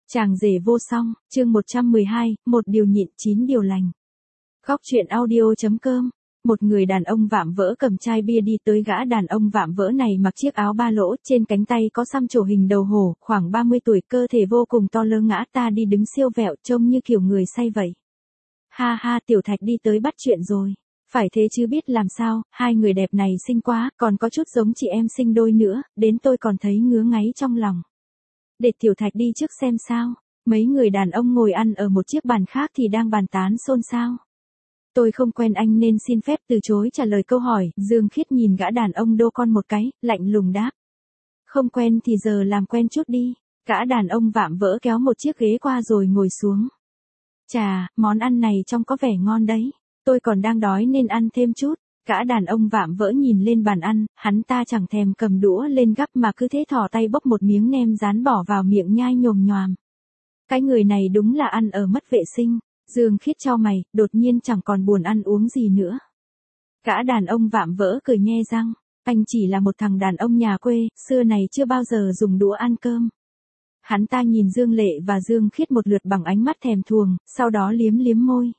Chàng rể vô song, chương 112, một điều nhịn 9 điều lành. Góc chuyện audio.com. Một người đàn ông vạm vỡ cầm chai bia đi tới gã đàn ông vạm vỡ này mặc chiếc áo ba lỗ, trên cánh tay có xăm trổ hình đầu hổ, khoảng 30 tuổi, cơ thể vô cùng to lớn, ngã ta đi đứng siêu vẹo, trông như kiểu người say vậy. Ha ha, Tiểu Thạch đi tới bắt chuyện rồi. Phải thế chứ biết làm sao, hai người đẹp này xinh quá, còn có chút giống chị em sinh đôi nữa, đến tôi còn thấy ngứa ngáy trong lòng. Để Tiểu Thạch đi trước xem sao. Mấy người đàn ông ngồi ăn ở một chiếc bàn khác thì đang bàn tán xôn xao. Tôi không quen anh nên xin phép từ chối trả lời câu hỏi. Dương Khiết nhìn gã đàn ông đô con một cái, lạnh lùng đáp. Không quen thì giờ làm quen chút đi. Gã đàn ông vạm vỡ kéo một chiếc ghế qua rồi ngồi xuống. Chà, món ăn này trông có vẻ ngon đấy. Tôi còn đang đói nên ăn thêm chút. Gã đàn ông vạm vỡ nhìn lên bàn ăn, hắn ta chẳng thèm cầm đũa lên gắp mà cứ thế thò tay bốc một miếng nem rán bỏ vào miệng nhai nhồm nhoàm. Cái người này đúng là ăn ở mất vệ sinh. Dương Khiết chau mày, đột nhiên chẳng còn buồn ăn uống gì nữa. Gã đàn ông vạm vỡ cười nhe răng, anh chỉ là một thằng đàn ông nhà quê, xưa này chưa bao giờ dùng đũa ăn cơm. Hắn ta nhìn Dương Lệ và Dương Khiết một lượt bằng ánh mắt thèm thuồng, sau đó liếm liếm môi.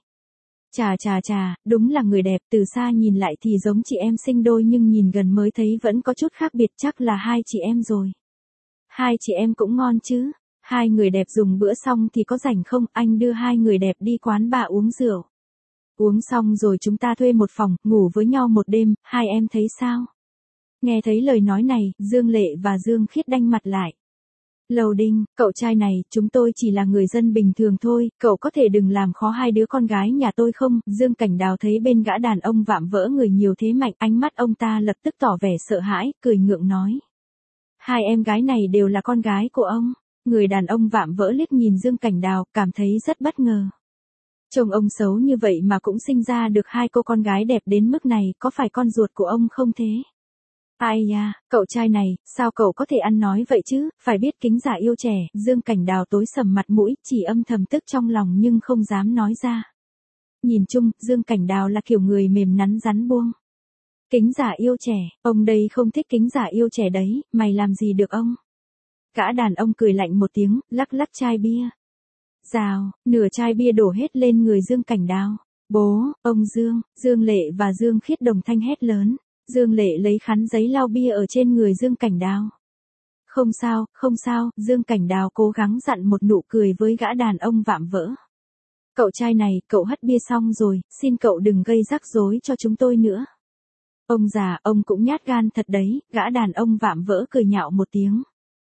Chà, đúng là người đẹp, từ xa nhìn lại thì giống chị em sinh đôi nhưng nhìn gần mới thấy vẫn có chút khác biệt, chắc là hai chị em rồi. Hai chị em cũng ngon chứ. Hai người đẹp dùng bữa xong thì có rảnh không, anh đưa hai người đẹp đi quán bà uống rượu. Uống xong rồi chúng ta thuê một phòng, ngủ với nhau một đêm, hai em thấy sao? Nghe thấy lời nói này, Dương Lệ và Dương Khiết đanh mặt lại. Lầu Đinh, cậu trai này, chúng tôi chỉ là người dân bình thường thôi, cậu có thể đừng làm khó hai đứa con gái nhà tôi không? Dương Cảnh Đào thấy bên gã đàn ông vạm vỡ người nhiều thế mạnh, ánh mắt ông ta lập tức tỏ vẻ sợ hãi, cười ngượng nói. Hai em gái này đều là con gái của ông. Người đàn ông vạm vỡ liếc nhìn Dương Cảnh Đào, cảm thấy rất bất ngờ. Chồng ông xấu như vậy mà cũng sinh ra được hai cô con gái đẹp đến mức này, có phải con ruột của ông không thế? Ai da, cậu trai này, sao cậu có thể ăn nói vậy chứ, phải biết kính già yêu trẻ. Dương Cảnh Đào tối sầm mặt mũi, chỉ âm thầm tức trong lòng nhưng không dám nói ra. Nhìn chung, Dương Cảnh Đào là kiểu người mềm nắn rắn buông. Kính già yêu trẻ, ông đây không thích kính già yêu trẻ đấy, mày làm gì được ông? Gã đàn ông cười lạnh một tiếng, lắc lắc chai bia. Rào, nửa chai bia đổ hết lên người Dương Cảnh Đào. Bố, ông Dương. Dương Lệ và Dương Khiết đồng thanh hét lớn. Dương Lệ lấy khăn giấy lau bia ở trên người Dương Cảnh Đào. Không sao, Dương Cảnh Đào cố gắng dặn một nụ cười với gã đàn ông vạm vỡ. Cậu trai này, cậu hất bia xong rồi, xin cậu đừng gây rắc rối cho chúng tôi nữa. Ông già, ông cũng nhát gan thật đấy, gã đàn ông vạm vỡ cười nhạo một tiếng.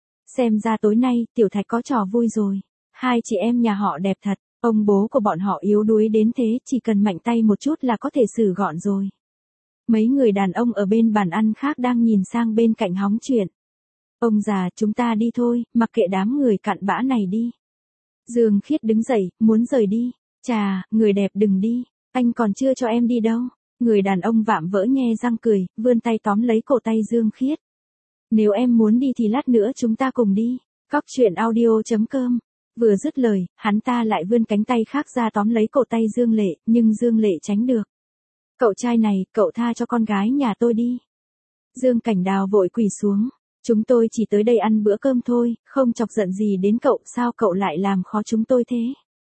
Xem ra tối nay, Tiểu Thạch có trò vui rồi. Hai chị em nhà họ đẹp thật, ông bố của bọn họ yếu đuối đến thế, chỉ cần mạnh tay một chút là có thể xử gọn rồi. Mấy người đàn ông ở bên bàn ăn khác đang nhìn sang bên cạnh hóng chuyện. Ông già, chúng ta đi thôi, mặc kệ đám người cặn bã này đi. Dương Khiết đứng dậy, muốn rời đi. Chà, người đẹp đừng đi, anh còn chưa cho em đi đâu. Người đàn ông vạm vỡ nhe răng cười, vươn tay tóm lấy cổ tay Dương Khiết. Nếu em muốn đi thì lát nữa chúng ta cùng đi. Góc chuyện audio.com. Vừa dứt lời, hắn ta lại vươn cánh tay khác ra tóm lấy cổ tay Dương Lệ, nhưng Dương Lệ tránh được. Cậu trai này, cậu tha cho con gái nhà tôi đi. Dương Cảnh Đào vội quỳ xuống. Chúng tôi chỉ tới đây ăn bữa cơm thôi, không chọc giận gì đến cậu, sao cậu lại làm khó chúng tôi thế?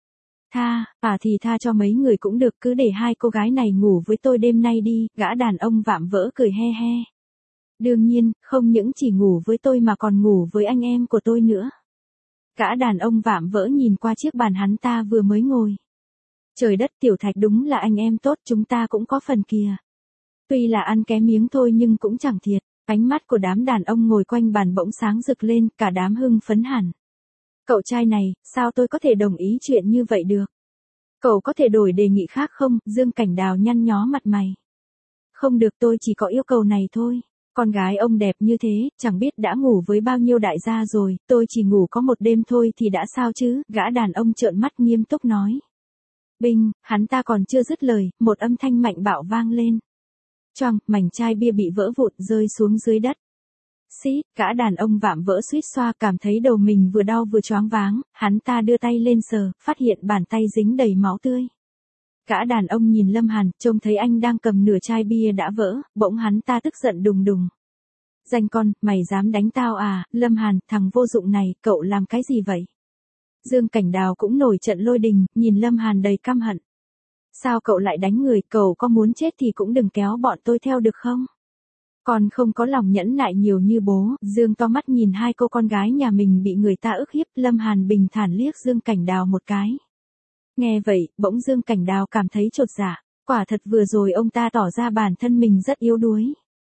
Thì tha cho mấy người cũng được, cứ để hai cô gái này ngủ với tôi đêm nay đi. Gã đàn ông vạm vỡ cười he he. Đương nhiên, không những chỉ ngủ với tôi mà còn ngủ với anh em của tôi nữa. Gã đàn ông vạm vỡ nhìn qua chiếc bàn hắn ta vừa mới ngồi. Trời đất, Tiểu Thạch đúng là anh em tốt, chúng ta cũng có phần kìa. Tuy là ăn ké miếng thôi nhưng cũng chẳng thiệt. Ánh mắt của đám đàn ông ngồi quanh bàn bỗng sáng rực lên, cả đám hưng phấn hẳn. Cậu trai này, sao tôi có thể đồng ý chuyện như vậy được? Cậu có thể đổi đề nghị khác không? Dương Cảnh Đào nhăn nhó mặt mày. Không được, tôi chỉ có yêu cầu này thôi. Con gái ông đẹp như thế, chẳng biết đã ngủ với bao nhiêu đại gia rồi, tôi chỉ ngủ có một đêm thôi thì đã sao chứ? Gã đàn ông trợn mắt nghiêm túc nói. Binh, hắn ta còn chưa dứt lời, một âm thanh mạnh bạo vang lên. Choang, mảnh chai bia bị vỡ vụn rơi xuống dưới đất. Xít, gã đàn ông vạm vỡ suýt xoa, cảm thấy đầu mình vừa đau vừa choáng váng, hắn ta đưa tay lên sờ, phát hiện bàn tay dính đầy máu tươi. Gã đàn ông nhìn Lâm Hàn, trông thấy anh đang cầm nửa chai bia đã vỡ, bỗng hắn ta tức giận đùng đùng. Danh con, mày dám đánh tao à? Lâm Hàn, thằng vô dụng này, cậu làm cái gì vậy? Dương Cảnh Đào cũng nổi trận lôi đình, nhìn Lâm Hàn đầy căm hận. Sao cậu lại đánh người, cậu có muốn chết thì cũng đừng kéo bọn tôi theo được không? Còn không có lòng nhẫn nại nhiều như bố, Dương to mắt nhìn hai cô con gái nhà mình bị người ta ức hiếp, Lâm Hàn bình thản liếc Dương Cảnh Đào một cái. Nghe vậy, bỗng Dương Cảnh Đào cảm thấy chột dạ, quả thật vừa rồi ông ta tỏ ra bản thân mình rất yếu đuối.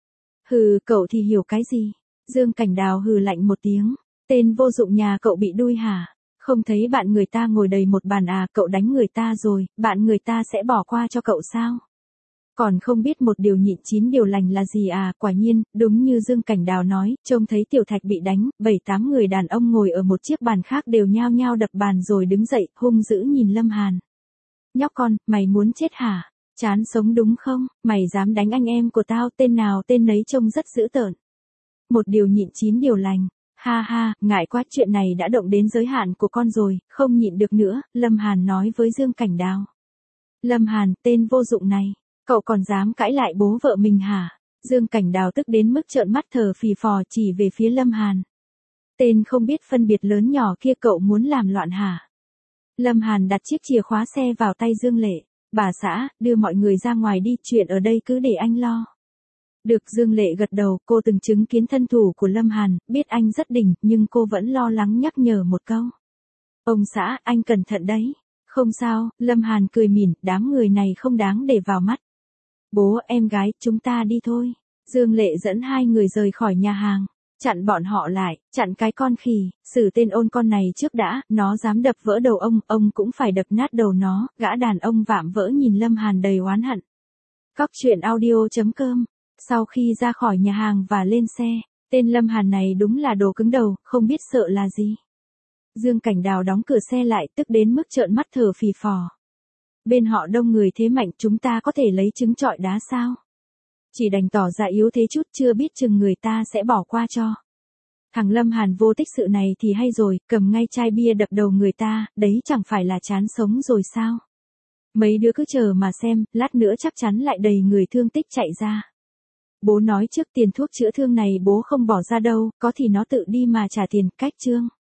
Hừ, cậu thì hiểu cái gì? Dương Cảnh Đào hừ lạnh một tiếng, tên vô dụng nhà cậu bị đuôi hả? Không thấy bạn người ta ngồi đầy một bàn à, cậu đánh người ta rồi, bạn người ta sẽ bỏ qua cho cậu sao? Còn không biết một điều nhịn 9 điều lành là gì à, quả nhiên, đúng như Dương Cảnh Đào nói, trông thấy Tiểu Thạch bị đánh, 7-8 người đàn ông ngồi ở một chiếc bàn khác đều nhao nhao đập bàn rồi đứng dậy, hung dữ nhìn Lâm Hàn. Nhóc con, mày muốn chết hả? Chán sống đúng không? Mày dám đánh anh em của tao, tên nào tên nấy trông rất dữ tợn. Một điều nhịn 9 điều lành. Ha ha, ngại quá, chuyện này đã động đến giới hạn của con rồi, không nhịn được nữa, Lâm Hàn nói với Dương Cảnh Đào. Lâm Hàn, tên vô dụng này, cậu còn dám cãi lại bố vợ mình hả? Dương Cảnh Đào tức đến mức trợn mắt thở phì phò chỉ về phía Lâm Hàn. Tên không biết phân biệt lớn nhỏ kia, cậu muốn làm loạn hả? Lâm Hàn đặt chiếc chìa khóa xe vào tay Dương Lệ. Bà xã, đưa mọi người ra ngoài đi, chuyện ở đây cứ để anh lo. Được, Dương Lệ gật đầu, cô từng chứng kiến thân thủ của Lâm Hàn, biết anh rất đỉnh, nhưng cô vẫn lo lắng nhắc nhở một câu. Ông xã, anh cẩn thận đấy. Không sao, Lâm Hàn cười mỉm, đám người này không đáng để vào mắt. Bố, em gái, chúng ta đi thôi. Dương Lệ dẫn hai người rời khỏi nhà hàng. Chặn bọn họ lại, chặn cái con khỉ, xử tên ôn con này trước đã, nó dám đập vỡ đầu ông cũng phải đập nát đầu nó, gã đàn ông vạm vỡ nhìn Lâm Hàn đầy oán hận. Cóc truyện audio.com. Sau khi ra khỏi nhà hàng và lên xe, tên Lâm Hàn này đúng là đồ cứng đầu, không biết sợ là gì. Dương Cảnh Đào đóng cửa xe lại, tức đến mức trợn mắt thở phì phò. Bên họ đông người thế mạnh, chúng ta có thể lấy trứng trọi đá sao? Chỉ đành tỏ ra yếu thế chút, chưa biết chừng người ta sẽ bỏ qua cho. Thằng Lâm Hàn vô tích sự này thì hay rồi, cầm ngay chai bia đập đầu người ta, đấy chẳng phải là chán sống rồi sao? Mấy đứa cứ chờ mà xem, lát nữa chắc chắn lại đầy người thương tích chạy ra. Bố nói trước tiền thuốc chữa thương này bố không bỏ ra đâu, có thì nó tự đi mà trả tiền, cách chương.